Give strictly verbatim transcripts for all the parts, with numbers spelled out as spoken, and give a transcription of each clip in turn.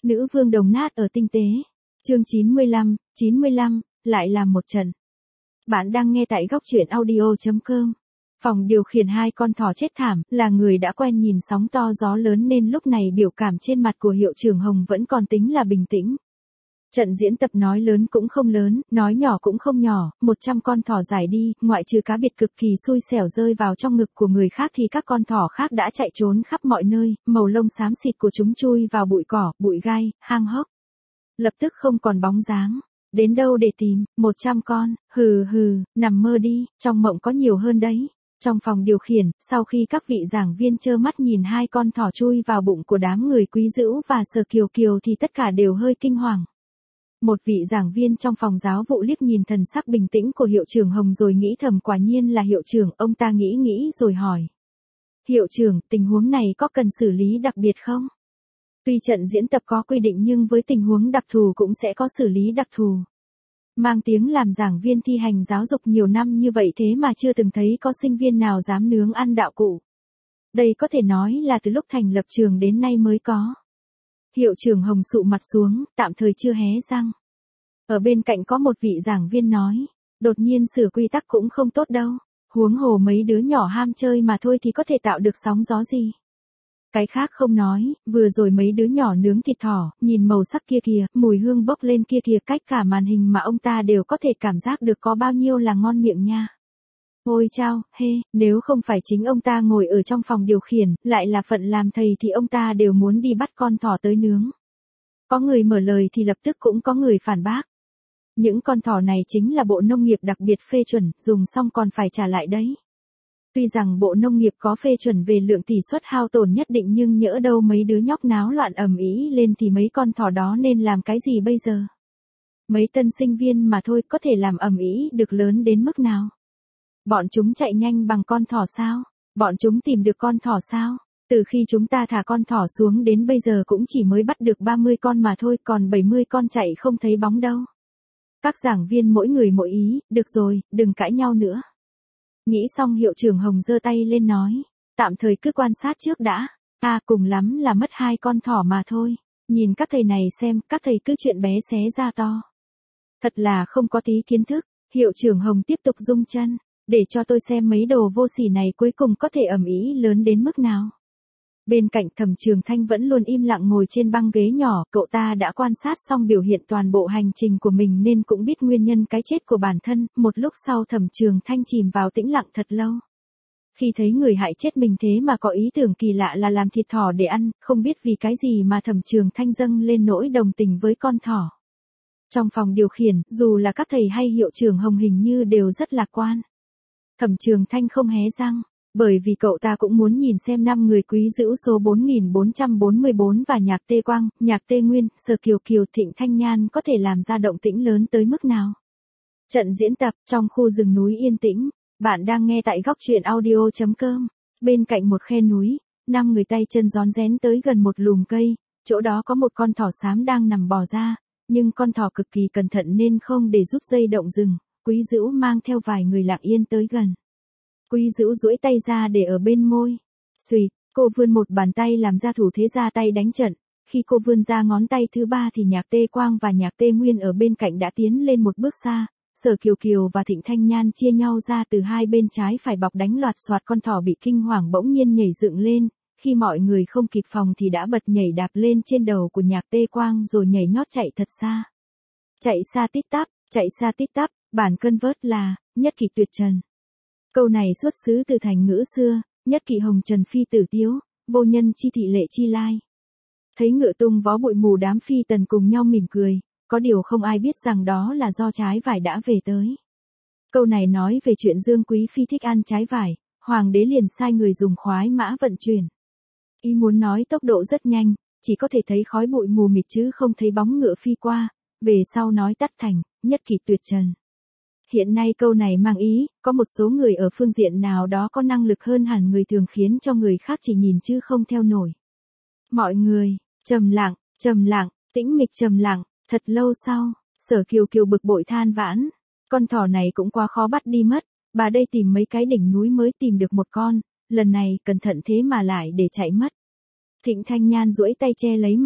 Nữ vương đồng nát ở tinh tế. Chương chín mươi lăm, chín mươi lăm, lại là một trận. Bạn đang nghe tại góc truyện audio chấm com. Phòng điều khiển hai con thỏ chết thảm, là người đã quen nhìn sóng to gió lớn nên lúc này biểu cảm trên mặt của hiệu trưởng Hồng vẫn còn tính là bình tĩnh. Trận diễn tập nói lớn cũng không lớn, nói nhỏ cũng không nhỏ, một trăm con thỏ giải đi, ngoại trừ cá biệt cực kỳ xui xẻo rơi vào trong ngực của người khác thì các con thỏ khác đã chạy trốn khắp mọi nơi, màu lông xám xịt của chúng chui vào bụi cỏ, bụi gai, hang hốc. Lập tức không còn bóng dáng. Đến đâu để tìm, một trăm con, hừ hừ, nằm mơ đi, trong mộng có nhiều hơn đấy. Trong phòng điều khiển, sau khi các vị giảng viên trơ mắt nhìn hai con thỏ chui vào bụng của đám người Quý Dữu và Sở Kiều Kiều thì tất cả đều hơi kinh hoàng. Một vị giảng viên trong phòng giáo vụ liếc nhìn thần sắc bình tĩnh của hiệu trưởng Hồng rồi nghĩ thầm quả nhiên là hiệu trưởng, ông ta nghĩ nghĩ rồi hỏi. Hiệu trưởng, tình huống này có cần xử lý đặc biệt không? Tuy trận diễn tập có quy định nhưng với tình huống đặc thù cũng sẽ có xử lý đặc thù. Mang tiếng làm giảng viên thi hành giáo dục nhiều năm như vậy thế mà chưa từng thấy có sinh viên nào dám nướng ăn đạo cụ. Đây có thể nói là từ lúc thành lập trường đến nay mới có. Hiệu trưởng Hồng sụ mặt xuống, tạm thời chưa hé răng. Ở bên cạnh có một vị giảng viên nói, đột nhiên sửa quy tắc cũng không tốt đâu, huống hồ mấy đứa nhỏ ham chơi mà thôi thì có thể tạo được sóng gió gì. Cái khác không nói, vừa rồi mấy đứa nhỏ nướng thịt thỏ, nhìn màu sắc kia kìa, mùi hương bốc lên kia kìa, cách cả màn hình mà ông ta đều có thể cảm giác được có bao nhiêu là ngon miệng nha. Ôi chao, hê, nếu không phải chính ông ta ngồi ở trong phòng điều khiển, lại là phận làm thầy thì ông ta đều muốn đi bắt con thỏ tới nướng. Có người mở lời thì lập tức cũng có người phản bác. Những con thỏ này chính là Bộ Nông nghiệp đặc biệt phê chuẩn, dùng xong còn phải trả lại đấy. Tuy rằng Bộ Nông nghiệp có phê chuẩn về lượng tỷ suất hao tổn nhất định nhưng nhỡ đâu mấy đứa nhóc náo loạn ầm ĩ lên thì mấy con thỏ đó nên làm cái gì bây giờ? Mấy tân sinh viên mà thôi có thể làm ầm ĩ được lớn đến mức nào? Bọn chúng chạy nhanh bằng con thỏ sao? Bọn chúng tìm được con thỏ sao? Từ khi chúng ta thả con thỏ xuống đến bây giờ cũng chỉ mới bắt được ba mươi con mà thôi, còn bảy mươi con chạy không thấy bóng đâu. Các giảng viên mỗi người mỗi ý, được rồi, đừng cãi nhau nữa. Nghĩ xong hiệu trưởng Hồng giơ tay lên nói, tạm thời cứ quan sát trước đã, à cùng lắm là mất hai con thỏ mà thôi, nhìn các thầy này xem, các thầy cứ chuyện bé xé ra to. Thật là không có tí kiến thức, hiệu trưởng Hồng tiếp tục rung chân, để cho tôi xem mấy đồ vô sỉ này cuối cùng có thể ầm ĩ lớn đến mức nào. Bên cạnh Thẩm Trường Thanh vẫn luôn im lặng ngồi trên băng ghế nhỏ, cậu ta đã quan sát xong biểu hiện toàn bộ hành trình của mình nên cũng biết nguyên nhân cái chết của bản thân, một lúc sau Thẩm Trường Thanh chìm vào tĩnh lặng thật lâu. Khi thấy người hại chết mình thế mà có ý tưởng kỳ lạ là làm thịt thỏ để ăn, không biết vì cái gì mà Thẩm Trường Thanh dâng lên nỗi đồng tình với con thỏ. Trong phòng điều khiển, dù là các thầy hay hiệu trưởng Hồng hình như đều rất lạc quan. Thẩm Trường Thanh không hé răng. Bởi vì cậu ta cũng muốn nhìn xem năm người Quý Dữu số bốn nghìn bốn trăm bốn mươi bốn và Nhạc Tê Quang, Nhạc Tê Nguyên, Sở Kiều Kiều, Thịnh Thanh Nhan có thể làm ra động tĩnh lớn tới mức nào. Trận diễn tập trong khu rừng núi yên tĩnh, bạn đang nghe tại góc truyện audio chấm com. Bên cạnh một khe núi, năm người tay chân rón rén tới gần một lùm cây, chỗ đó có một con thỏ xám đang nằm bò ra, nhưng con thỏ cực kỳ cẩn thận nên không để rút dây động rừng. Quý Dữu mang theo vài người lặng yên tới gần. Quý Dữu duỗi tay ra để ở bên môi. Xùyt, cô vươn một bàn tay làm ra thủ thế ra tay đánh trận. Khi cô vươn ra ngón tay thứ ba thì Nhạc Tê Quang và Nhạc Tê Nguyên ở bên cạnh đã tiến lên một bước xa. Sở Kiều Kiều và Thịnh Thanh Nhan chia nhau ra từ hai bên trái phải bọc đánh loạt soạt, con thỏ bị kinh hoàng bỗng nhiên nhảy dựng lên. Khi mọi người không kịp phòng thì đã bật nhảy đạp lên trên đầu của Nhạc Tê Quang rồi nhảy nhót chạy thật xa. Chạy xa tít tắp, chạy xa tít tắp, bản cân vớt là, nhất kỷ tuyệt trần. Câu này xuất xứ từ thành ngữ xưa, nhất kỵ hồng trần phi tử tiếu, vô nhân chi thị lệ chi lai. Thấy ngựa tung vó bụi mù đám phi tần cùng nhau mỉm cười, có điều không ai biết rằng đó là do trái vải đã về tới. Câu này nói về chuyện Dương Quý Phi thích ăn trái vải, hoàng đế liền sai người dùng khoái mã vận chuyển. Ý muốn nói tốc độ rất nhanh, chỉ có thể thấy khói bụi mù mịt chứ không thấy bóng ngựa phi qua, về sau nói tắt thành, nhất kỵ tuyệt trần. Hiện nay câu này mang ý, có một số người ở phương diện nào đó có năng lực hơn hẳn người thường khiến cho người khác chỉ nhìn chứ không theo nổi. Mọi người, trầm lặng, trầm lặng, tĩnh mịch trầm lặng, thật lâu sau, Sở Kiều Kiều bực bội than vãn. Con thỏ này cũng quá khó bắt đi mất, bà đây tìm mấy cái đỉnh núi mới tìm được một con, lần này cẩn thận thế mà lại để chạy mất. Thịnh Thanh Nhan duỗi tay che lấy mặt,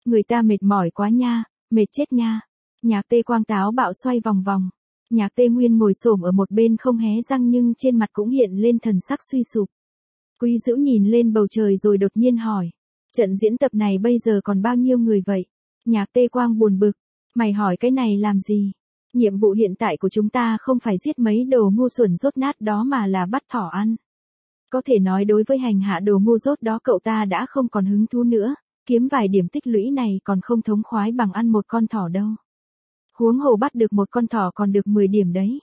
Người ta mệt mỏi quá nha, mệt chết nha. Nhạc Tê Quang táo bạo xoay vòng vòng. Nhạc Tê Nguyên ngồi xổm ở một bên không hé răng nhưng trên mặt cũng hiện lên thần sắc suy sụp. Quý Dữu nhìn lên bầu trời rồi đột nhiên hỏi. Trận diễn tập này bây giờ còn bao nhiêu người vậy? Nhạc Tê Quang buồn bực. Mày hỏi cái này làm gì? Nhiệm vụ hiện tại của chúng ta không phải giết mấy đồ ngu xuẩn rốt nát đó mà là bắt thỏ ăn. Có thể nói đối với hành hạ đồ ngu dốt đó cậu ta đã không còn hứng thú nữa, kiếm vài điểm tích lũy này còn không thống khoái bằng ăn một con thỏ đâu. Huống hồ bắt được một con thỏ còn được mười điểm đấy.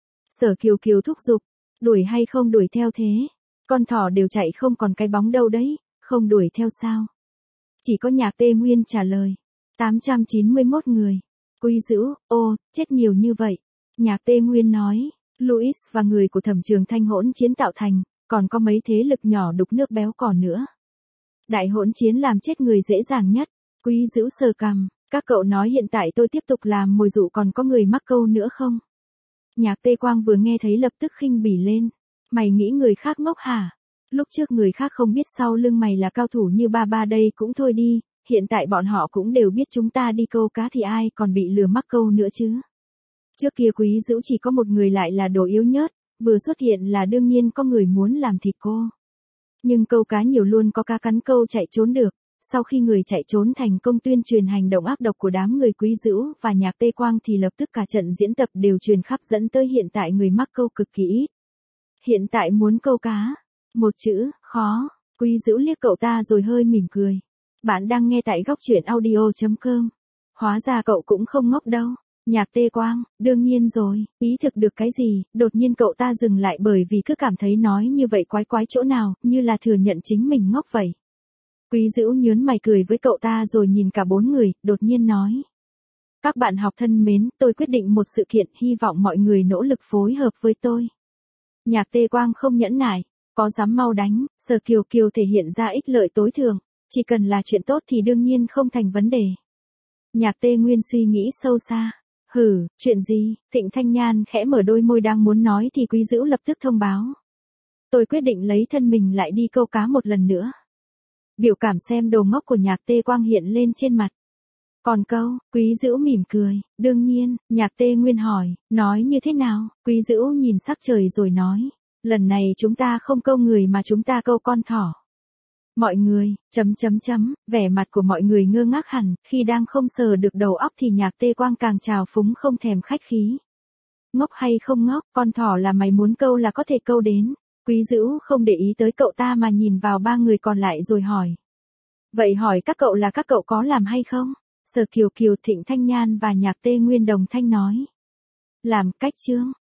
Sở Kiều Kiều thúc giục, đuổi hay không đuổi theo thế? Con thỏ đều chạy không còn cái bóng đâu đấy, không đuổi theo sao? Chỉ có Nhạc Tê Nguyên trả lời. tám trăm chín mươi mốt người. Quý Dữu, ô, chết nhiều như vậy. Nhạc Tê Nguyên nói, Louis và người của Thẩm Trường Thanh hỗn chiến tạo thành, còn có mấy thế lực nhỏ đục nước béo cò nữa. Đại hỗn chiến làm chết người dễ dàng nhất. Quý Dữu sờ cằm, các cậu nói hiện tại tôi tiếp tục làm mồi dụ còn có người mắc câu nữa không? Nhạc Tê Quang vừa nghe thấy lập tức khinh bỉ lên. Mày nghĩ người khác ngốc hả? Lúc trước người khác không biết sau lưng mày là cao thủ như ba ba đây cũng thôi đi, hiện tại bọn họ cũng đều biết chúng ta đi câu cá thì ai còn bị lừa mắc câu nữa chứ. Trước kia Quý Dữu chỉ có một người lại là đồ yếu nhớt, vừa xuất hiện là đương nhiên có người muốn làm thịt cô. Nhưng câu cá nhiều luôn có cá cắn câu chạy trốn được, sau khi người chạy trốn thành công tuyên truyền hành động ác độc của đám người Quý Dữu và Nhạc Tê Quang thì lập tức cả trận diễn tập đều truyền khắp dẫn tới hiện tại người mắc câu cực kỳ ít. Hiện tại muốn câu cá, một chữ, khó. Quý Dữu liếc cậu ta rồi hơi mỉm cười. Bạn đang nghe tại góc truyện audio chấm com. Hóa ra cậu cũng không ngốc đâu. Nhạc Tê Quang, đương nhiên rồi, ý thực được cái gì, đột nhiên cậu ta dừng lại bởi vì cứ cảm thấy nói như vậy quái quái chỗ nào, như là thừa nhận chính mình ngốc vậy. Quý Dữu nhớn mày cười với cậu ta rồi nhìn cả bốn người, đột nhiên nói. Các bạn học thân mến, tôi quyết định một sự kiện, hy vọng mọi người nỗ lực phối hợp với tôi. Nhạc Tê Quang không nhẫn nại, có dám mau đánh, Sở Kiều Kiều thể hiện ra ích lợi tối thượng, chỉ cần là chuyện tốt thì đương nhiên không thành vấn đề. Nhạc Tê Nguyên suy nghĩ sâu xa. Hử, chuyện gì? Thịnh Thanh Nhan khẽ mở đôi môi đang muốn nói thì Quý Dữu lập tức thông báo. Tôi quyết định lấy thân mình lại đi câu cá một lần nữa. Biểu cảm xem đồ ngốc của Nhạc Tê Quang hiện lên trên mặt. Còn câu, Quý Dữu mỉm cười, đương nhiên, Nhạc Tê Nguyên hỏi, nói như thế nào? Quý Dữu nhìn sắc trời rồi nói, lần này chúng ta không câu người mà chúng ta câu con thỏ. Mọi người, chấm chấm chấm, vẻ mặt của mọi người ngơ ngác hẳn, khi đang không sờ được đầu óc thì Nhạc Tê Quang càng trào phúng không thèm khách khí. Ngốc hay không ngốc, con thỏ là mày muốn câu là có thể câu đến. Quý Dữu không để ý tới cậu ta mà nhìn vào ba người còn lại rồi hỏi. Vậy hỏi các cậu là các cậu có làm hay không? Sở Kiều Kiều, Thịnh Thanh Nhan và Nhạc Tê Nguyên đồng thanh nói. Làm, cách chương.